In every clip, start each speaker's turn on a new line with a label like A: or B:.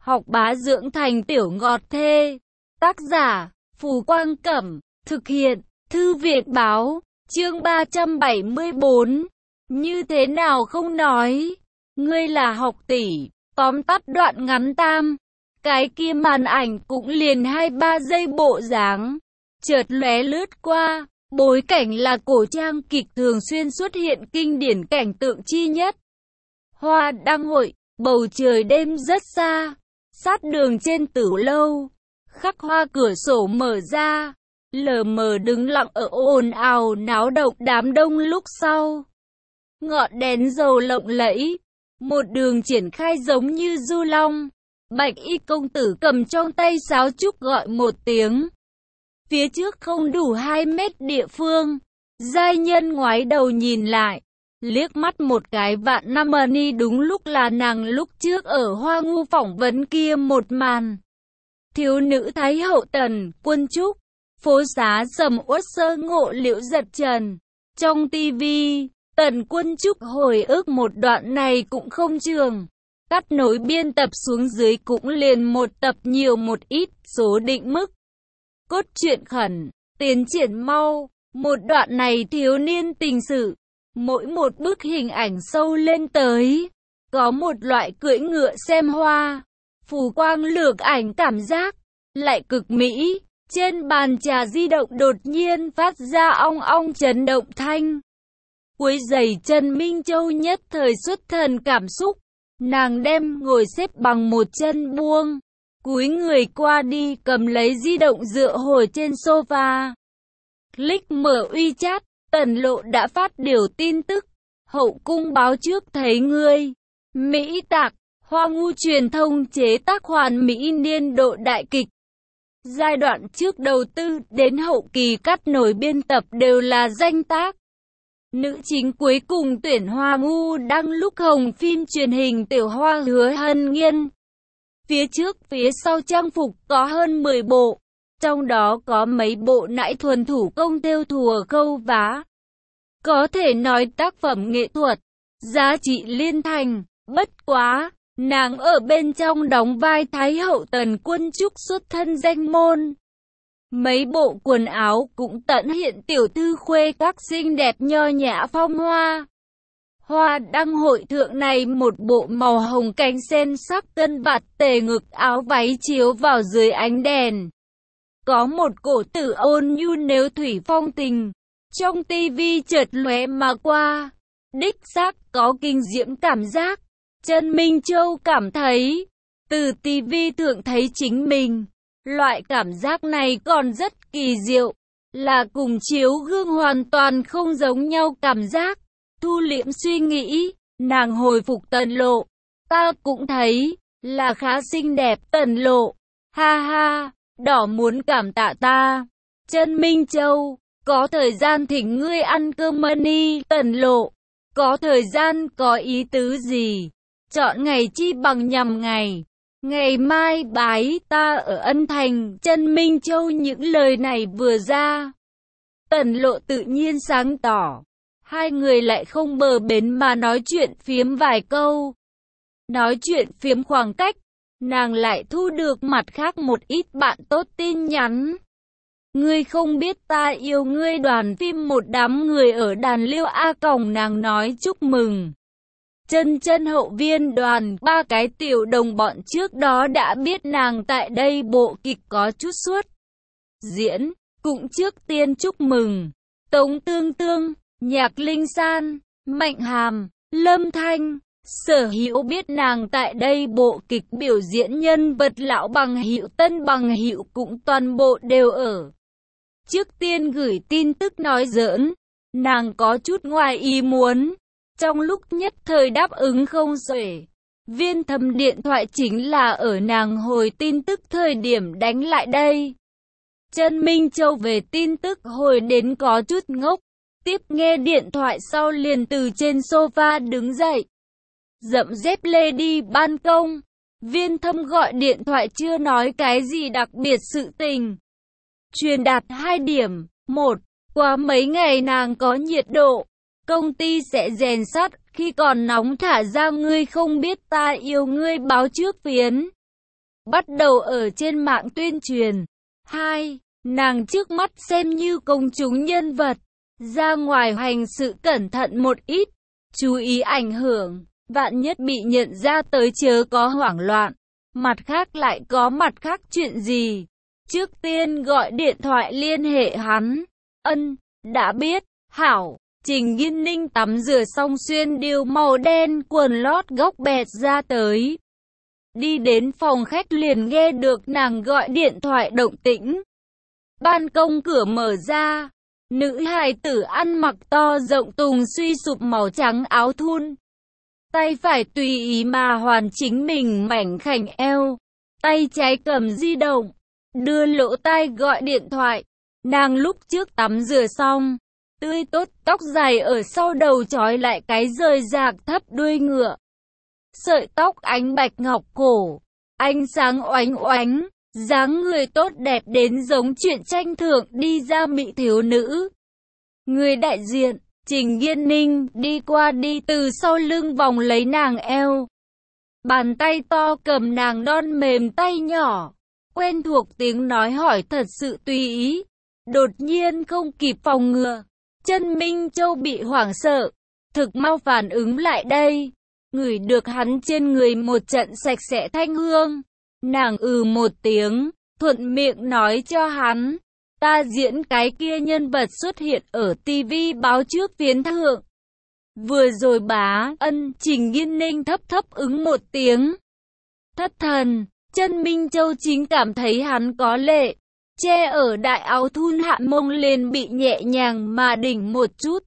A: học bá dưỡng thành tiểu ngọt thê. Tác giả, Phù Quang Cẩm, thực hiện, Thư viện Báo, chương 374. Như thế nào không nói, ngươi là học tỷ, tóm tắt đoạn ngắn tam. Cái kia màn ảnh cũng liền 2-3 giây bộ dáng, chợt lóe lướt qua, bối cảnh là cổ trang kịch thường xuyên xuất hiện kinh điển cảnh tượng chi nhất. Hoa đăng hội, bầu trời đêm rất xa, sát đường trên tử lâu, khắc hoa cửa sổ mở ra, lờ mờ đứng lặng ở ồn ào náo động đám đông lúc sau. Ngọn đèn dầu lộng lẫy, một đường triển khai giống như du long. Bạch y công tử cầm trong tay sáo trúc gọi một tiếng. Phía trước không đủ 2 mét địa phương, giai nhân ngoái đầu nhìn lại, liếc mắt một cái Vạn Nam Ni, đúng lúc là nàng lúc trước ở Hoa Ngu phỏng vấn kia một màn. Thiếu nữ Thái hậu Tần Quân Trúc, phố xá sầm uất sơ ngộ liễu giật trần. Trong tivi, Tần Quân Trúc hồi ức một đoạn này cũng không trường. Cắt nối biên tập xuống dưới cũng liền một tập nhiều một ít, số định mức. Cốt truyện khẩn, tiến triển mau, một đoạn này thiếu niên tình sự, mỗi một bức hình ảnh sâu lên tới, có một loại cưỡi ngựa xem hoa, phù quang lược ảnh cảm giác, lại cực mỹ. Trên bàn trà di động đột nhiên phát ra ong ong chấn động thanh. Quấy giày Trần Minh Châu nhất thời xuất thần cảm xúc. Nàng đem ngồi xếp bằng một chân buông, cúi người qua đi cầm lấy di động dựa hồi trên sofa. Click mở WeChat, Tần Lộ đã phát điều tin tức. Hậu cung báo trước thấy ngươi. Mỹ Tạc, Hoa Ngu truyền thông chế tác hoàn mỹ niên độ đại kịch. Giai đoạn trước đầu tư đến hậu kỳ cắt nối biên tập đều là danh tác. Nữ chính cuối cùng tuyển Hoa Ngu đăng lúc hồng phim truyền hình Tiểu Hoa Hứa Hân Nghiên. Phía trước phía sau trang phục có hơn 10 bộ, trong đó có mấy bộ nãi thuần thủ công thêu thùa khâu vá. Có thể nói tác phẩm nghệ thuật, giá trị liên thành, bất quá, nàng ở bên trong đóng vai Thái hậu Tần Quân Trúc xuất thân danh môn. Mấy bộ quần áo cũng tận hiện tiểu thư khuê các xinh đẹp nho nhã phong hoa. Hoa đăng hội thượng này một bộ màu hồng cánh sen sắc tân bạt tề ngực áo váy chiếu vào dưới ánh đèn. Có một cổ tử ôn nhu nếu thủy phong tình, trong tivi chợt lóe mà qua. Đích xác có kinh diễm cảm giác. Trần Minh Châu cảm thấy, từ tivi thượng thấy chính mình. Loại cảm giác này còn rất kỳ diệu, là cùng chiếu gương hoàn toàn không giống nhau cảm giác. Thu liễm suy nghĩ, nàng hồi phục Tần Lộ. Ta cũng thấy, là khá xinh đẹp Tần Lộ. Ha ha, đỏ muốn cảm tạ ta. Trần Minh Châu, có thời gian thỉnh ngươi ăn cơm money. Tần Lộ, có thời gian có ý tứ gì? Chọn ngày chi bằng nhằm ngày. Ngày mai bái ta ở Ân Thành. Trần Minh Châu những lời này vừa ra, Tần Lộ tự nhiên sáng tỏ. Hai người lại không bờ bến mà nói chuyện phiếm vài câu. Nói chuyện phiếm khoảng cách, nàng lại thu được mặt khác một ít bạn tốt tin nhắn. Ngươi không biết ta yêu ngươi. Đoàn phim một đám người ở đàn Liêu A Còng, nàng nói chúc mừng. Chân hậu viên đoàn, 3 cái tiểu đồng bọn trước đó đã biết nàng tại đây bộ kịch có chút suốt diễn, cũng trước tiên chúc mừng. Tống Tương Tương, Nhạc Linh San, Mạnh Hàm, Lâm Thanh, Sở Hữu biết nàng tại đây bộ kịch biểu diễn nhân vật lão bằng hữu tân bằng hữu cũng toàn bộ đều ở. Trước tiên gửi tin tức nói giỡn, nàng có chút ngoài ý muốn. Trong lúc nhất thời đáp ứng không xuể, Viên Thâm điện thoại chính là ở nàng hồi tin tức thời điểm đánh lại đây. Trần Minh Châu về tin tức hồi đến có chút ngốc, tiếp nghe điện thoại sau liền từ trên sofa đứng dậy, dậm dép lê đi ban công. Viên Thâm gọi điện thoại chưa nói cái gì đặc biệt sự tình. Truyền đạt 2 điểm. 1. Qua mấy ngày nàng có nhiệt độ, công ty sẽ rèn sắt, khi còn nóng thả ra ngươi không biết ta yêu ngươi báo trước phiến. bắt đầu ở trên mạng tuyên truyền. 2. Nàng trước mắt xem như công chúng nhân vật, ra ngoài hành sự cẩn thận một ít, chú ý ảnh hưởng, vạn nhất bị nhận ra tới chớ có hoảng loạn. Mặt khác lại có mặt khác chuyện gì? Trước tiên gọi điện thoại liên hệ hắn. Ân, đã biết, hảo. Trình Nghiên Ninh tắm rửa xong xuyên điều màu đen quần lót góc bẹt ra tới. Đi đến phòng khách liền nghe được nàng gọi điện thoại động tĩnh. Ban công cửa mở ra. Nữ hài tử ăn mặc to rộng tùng suy sụp màu trắng áo thun. Tay phải tùy ý mà hoàn chính mình mảnh khảnh eo. Tay trái cầm di động, đưa lỗ tai gọi điện thoại. Nàng lúc trước tắm rửa xong, tươi tốt, tóc dài ở sau đầu trói lại cái rời rạc thấp đuôi ngựa. Sợi tóc ánh bạch ngọc cổ, ánh sáng oánh oánh, dáng người tốt đẹp đến giống truyện tranh thượng đi ra mỹ thiếu nữ. Người đại diện, Trình Nghiên Ninh, đi qua đi từ sau lưng vòng lấy nàng eo. Bàn tay to cầm nàng non mềm tay nhỏ, quen thuộc tiếng nói hỏi thật sự tùy ý. Đột nhiên không kịp phòng ngừa, Chân Minh Châu bị hoảng sợ, thực mau phản ứng lại đây, ngửi được hắn trên người một trận sạch sẽ thanh hương. Nàng một tiếng, thuận miệng nói cho hắn, ta diễn cái kia nhân vật xuất hiện ở TV báo trước phiến thượng. Vừa rồi bá, Ân. Trình Nghiên Ninh thấp thấp ứng một tiếng. Thất thần, Chân Minh Châu chính cảm thấy hắn có lệ, che ở đại áo thun hạ mông lên bị nhẹ nhàng mà đỉnh một chút.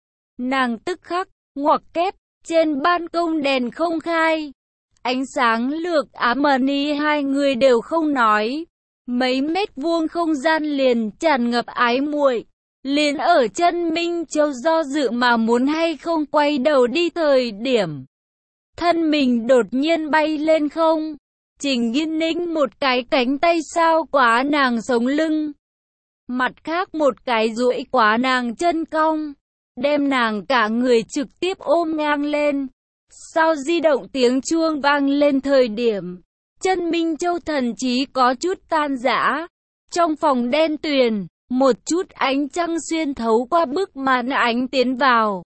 A: Nàng tức khắc, ngoặc kép, trên ban công đèn không khai. Ánh sáng lược ám ni hai người đều không nói. Mấy mét vuông không gian liền tràn ngập ái muội. Liền ở Chân Minh Châu do dự mà muốn hay không quay đầu đi thời điểm. Thân mình đột nhiên bay lên không. Trình Nghiên Ninh một cái cánh tay sao quá nàng sống lưng. Mặt khác một cái duỗi quá nàng chân cong. Đem nàng cả người trực tiếp ôm ngang lên. Sau di động tiếng chuông vang lên thời điểm. Chân Minh Châu thần trí có chút tan rã. Trong phòng đen tuyền, một chút ánh trăng xuyên thấu qua bức màn ánh tiến vào.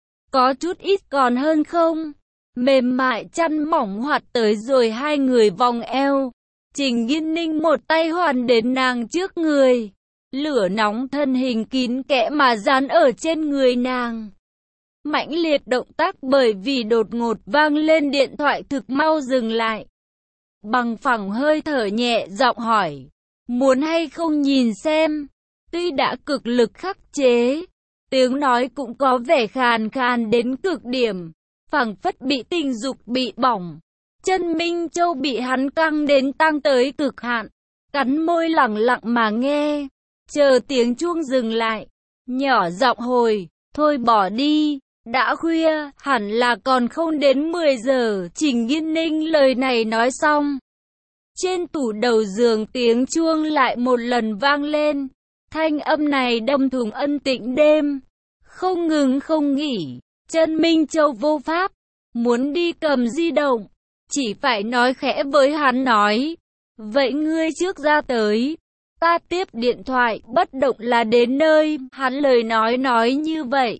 A: Có chút ít còn hơn không? Mềm mại chăn mỏng hoạt tới rồi hai người vòng eo. Trình Nghiên Ninh một tay hoàn đến nàng trước người. Lửa nóng thân hình kín kẽ mà dán ở trên người nàng. Mãnh liệt động tác bởi vì đột ngột vang lên điện thoại thực mau dừng lại. Bằng phẳng hơi thở nhẹ giọng hỏi. Muốn hay không nhìn xem? Tuy đã cực lực khắc chế, tiếng nói cũng có vẻ khàn khàn đến cực điểm. Phảng phất bị tình dục bị bỏng. Chân Minh Châu bị hắn căng đến tăng tới cực hạn. Cắn môi lẳng lặng mà nghe. Chờ tiếng chuông dừng lại. Nhỏ giọng hồi. Thôi bỏ đi. Đã khuya, hẳn là còn không đến 10 giờ. Trình Nghiên Ninh lời này nói xong. Trên tủ đầu giường tiếng chuông lại một lần vang lên. Thanh âm này đâm thủng ân tĩnh đêm. Không ngừng không nghỉ. Chân Minh Châu vô pháp. Muốn đi cầm di động. Chỉ phải nói khẽ với hắn nói. Vậy ngươi trước ra tới. Ta tiếp điện thoại, bất động là đến nơi. Hắn lời nói như vậy.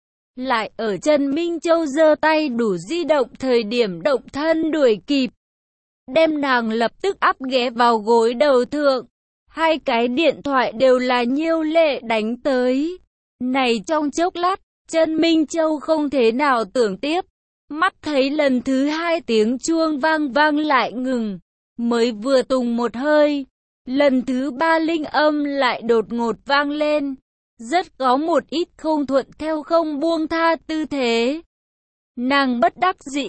A: Lại ở Chân Minh Châu giơ tay đủ di động thời điểm động thân đuổi kịp. Đem nàng lập tức áp ghé vào gối đầu thượng. Hai cái điện thoại đều là Nhiêu Lệ đánh tới. Này trong chốc lát, Chân Minh Châu không thế nào tưởng tiếp. Mắt thấy lần thứ hai tiếng chuông vang lại ngừng. Mới vừa tùng một hơi. Lần thứ ba linh âm lại đột ngột vang lên. Rất có một ít không thuận theo không buông tha tư thế. Nàng bất đắc dĩ,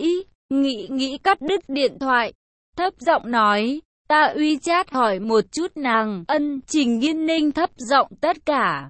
A: nghĩ cắt đứt điện thoại. Thấp giọng nói, ta WeChat hỏi một chút nàng. Ân. Trình Nghiên Ninh thấp giọng tất cả.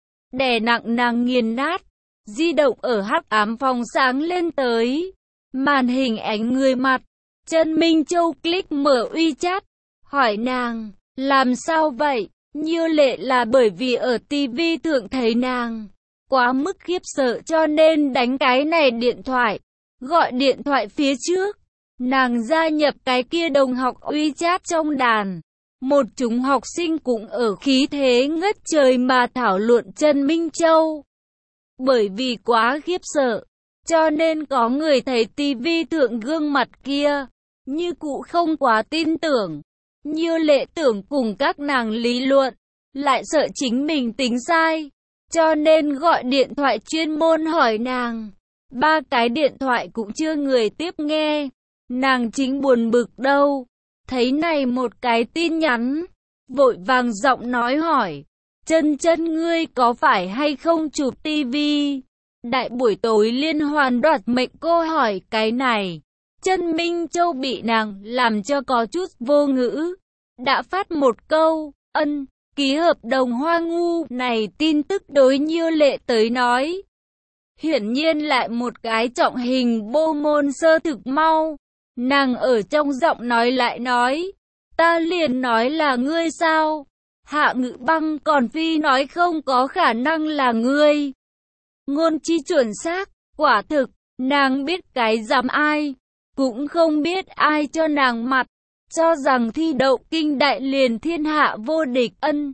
A: Đè nặng nàng nghiền nát. Di động ở hắc ám phòng sáng lên tới. Màn hình ánh người mặt. Chân Minh Châu click mở WeChat. Hỏi nàng, làm sao vậy? Như Lệ là bởi vì ở TV thượng thấy nàng quá mức khiếp sợ cho nên đánh cái này điện thoại. Gọi điện thoại phía trước. Nàng gia nhập cái kia đồng học WeChat trong đàn. Một chúng học sinh cũng ở khí thế ngất trời mà thảo luận Trần Minh Châu. Bởi vì quá khiếp sợ, cho nên có người thấy tivi thượng gương mặt kia, như cụ không quá tin tưởng. Như Lệ tưởng cùng các nàng lý luận, lại sợ chính mình tính sai, cho nên gọi điện thoại chuyên môn hỏi nàng. 3 cái điện thoại cũng chưa người tiếp nghe, nàng chính buồn bực đâu. Thấy này một cái tin nhắn, vội vàng giọng nói hỏi, Chân Chân ngươi có phải hay không chụp tivi? Đại buổi tối liên hoàn đoạt mệnh cô hỏi cái này. Trần Minh Châu bị nàng làm cho có chút vô ngữ. Đã phát một câu, ân, ký hợp đồng Hoa Ngu này tin tức đối Như Lệ tới nói. Hiển nhiên lại một cái trọng hình bô môn sơ thực mau. Nàng ở trong giọng nói lại nói, ta liền nói là ngươi sao? Hạ Ngự Băng còn phi nói không có khả năng là ngươi. Ngôn chi chuẩn xác, quả thực, nàng biết cái dám ai, cũng không biết ai cho nàng mặt, cho rằng thi đậu kinh đại liền thiên hạ vô địch. Ân.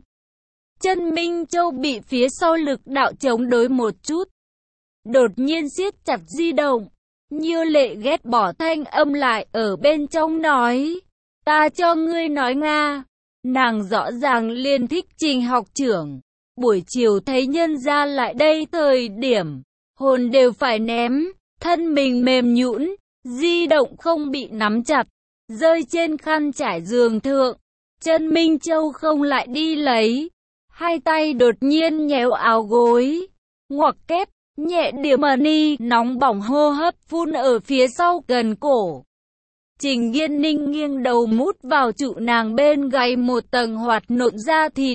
A: Trần Minh Châu bị phía sau lực đạo chống đối một chút, đột nhiên siết chặt di động. Như Lệ ghét bỏ thanh âm lại ở bên trong nói, ta cho ngươi nói Nga. Nàng rõ ràng liền thích Trình học trưởng. Buổi chiều thấy nhân gia lại đây thời điểm, hồn đều phải ném, thân mình mềm nhũn, di động không bị nắm chặt, rơi trên khăn trải giường thượng. Trần Minh Châu không lại đi lấy, hai tay đột nhiên nhéo áo gối, ngoặc kép, nhẹ điểm ni nóng bỏng hô hấp phun ở phía sau gần cổ. Trình Nghiên Ninh nghiêng đầu mút vào trụ nàng bên gáy một tầng hoạt nộn da thịt.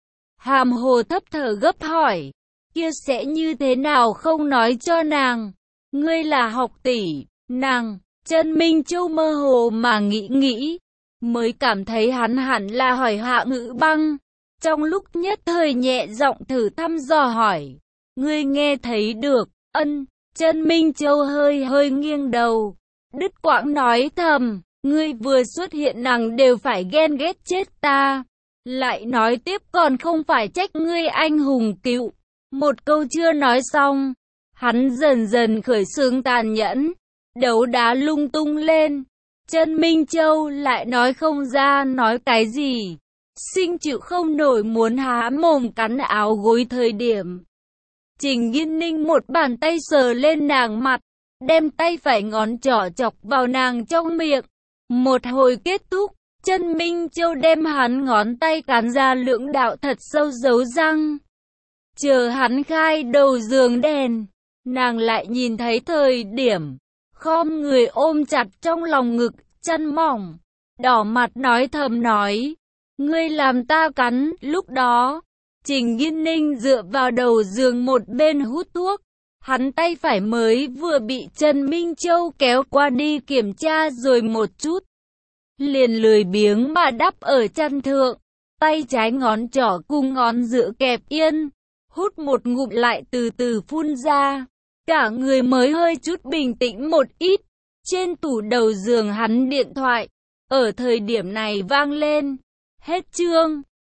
A: Hàm hồ thấp thở gấp hỏi, kia sẽ như thế nào không nói cho nàng? Ngươi là học tỷ, nàng. Trần Minh Châu mơ hồ mà nghĩ, mới cảm thấy hắn hẳn là hỏi Hạ Ngự Băng. Trong lúc nhất thời nhẹ giọng thử thăm dò hỏi, ngươi nghe thấy được? Ân. Trần Minh Châu hơi nghiêng đầu, đứt quãng nói thầm, ngươi vừa xuất hiện nàng đều phải ghen ghét chết ta. Lại nói tiếp còn không phải trách ngươi anh hùng cựu. Một câu chưa nói xong, hắn dần dần khởi xướng tàn nhẫn, đấu đá lung tung lên. Trần Minh Châu lại nói không ra nói cái gì, sinh chịu không nổi muốn há mồm cắn áo gối thời điểm. Trình Nghiên Ninh một bàn tay sờ lên nàng mặt, đem tay phải ngón trỏ chọc vào nàng trong miệng. Một hồi kết thúc, Trần Minh Châu đem hắn ngón tay cắn ra lưỡng đạo thật sâu dấu răng. Chờ hắn khai đầu giường đèn, nàng lại nhìn thấy thời điểm, khom người ôm chặt trong lòng ngực, chân mỏng, đỏ mặt nói thầm nói, ngươi làm ta cắn. Lúc đó, Trình Nghiên Ninh dựa vào đầu giường một bên hút thuốc, hắn tay phải mới vừa bị Trần Minh Châu kéo qua đi kiểm tra rồi một chút, liền lười biếng mà đắp ở chăn thượng, tay trái ngón trỏ cùng ngón giữa kẹp yên, hút một ngụm lại từ từ phun ra, cả người mới hơi chút bình tĩnh một ít. Trên tủ đầu giường hắn điện thoại, ở thời điểm này vang lên. Hết chương.